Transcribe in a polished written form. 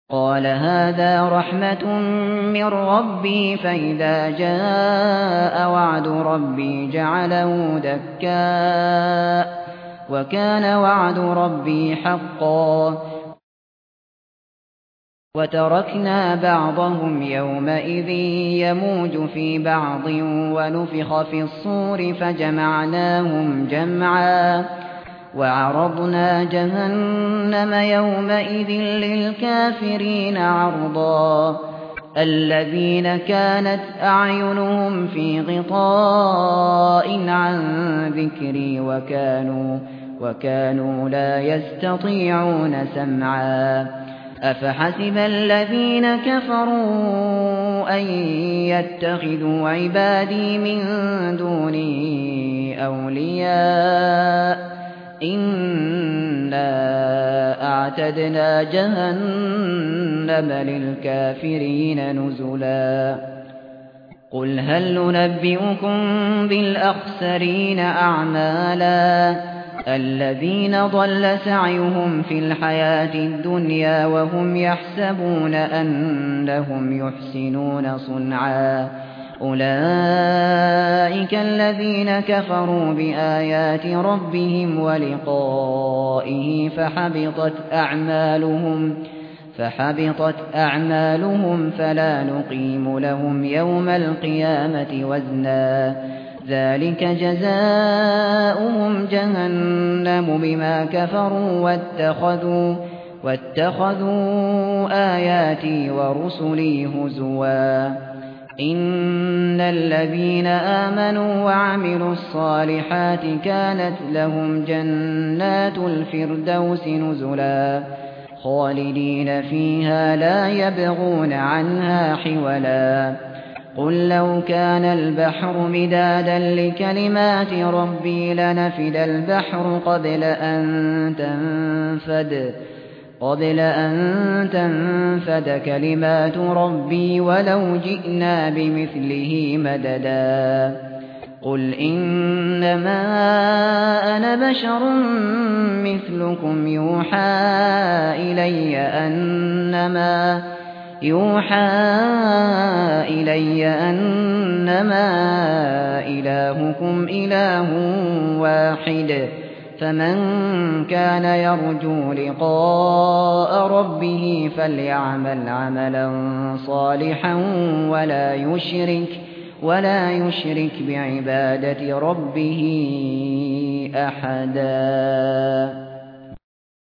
قال هذا رحمة من ربي فإذا جاء وعد ربي جعله دكاء وكان وعد ربي حقا وتركنا بعضهم يومئذ يموج في بعض ونفخ في الصور فجمعناهم جمعا وعرضنا جهنم يومئذ للكافرين عرضا الذين كانت أعينهم في غطاء عن ذكري وكانوا لا يستطيعون سمعا أفحسب الذين كفروا أن يتخذوا عبادي من دوني أولياء إنا أعتدنا جهنم للكافرين نزلا قل هل ننبئكم بالأخسرين أعمالا الذين ضل سعيهم في الحياة الدنيا وهم يحسبون أنهم يحسنون صنعا أولئك الذين كفروا بآيات ربهم ولقائه فحبطت أعمالهم فلا نقيم لهم يوم القيامة وزنا ذلك جزاؤهم جهنم بما كفروا واتخذوا آياتي ورسلي هزوا إن الذين آمنوا وعملوا الصالحات كانت لهم جنات الفردوس نزلا خالدين فيها لا يبغون عنها حولا قل لو كان البحر مدادا لكلمات ربي لنفد البحر قبل أن تنفد كلمات ربي ولو جئنا بمثله مددا قل إنما أنا بشر مثلكم يوحى إلي أنما إلهكم إله واحد فمن كان يرجو لقاء ربه فليعمل عملا صالحا ولا يشرك بعبادة ربه أحدا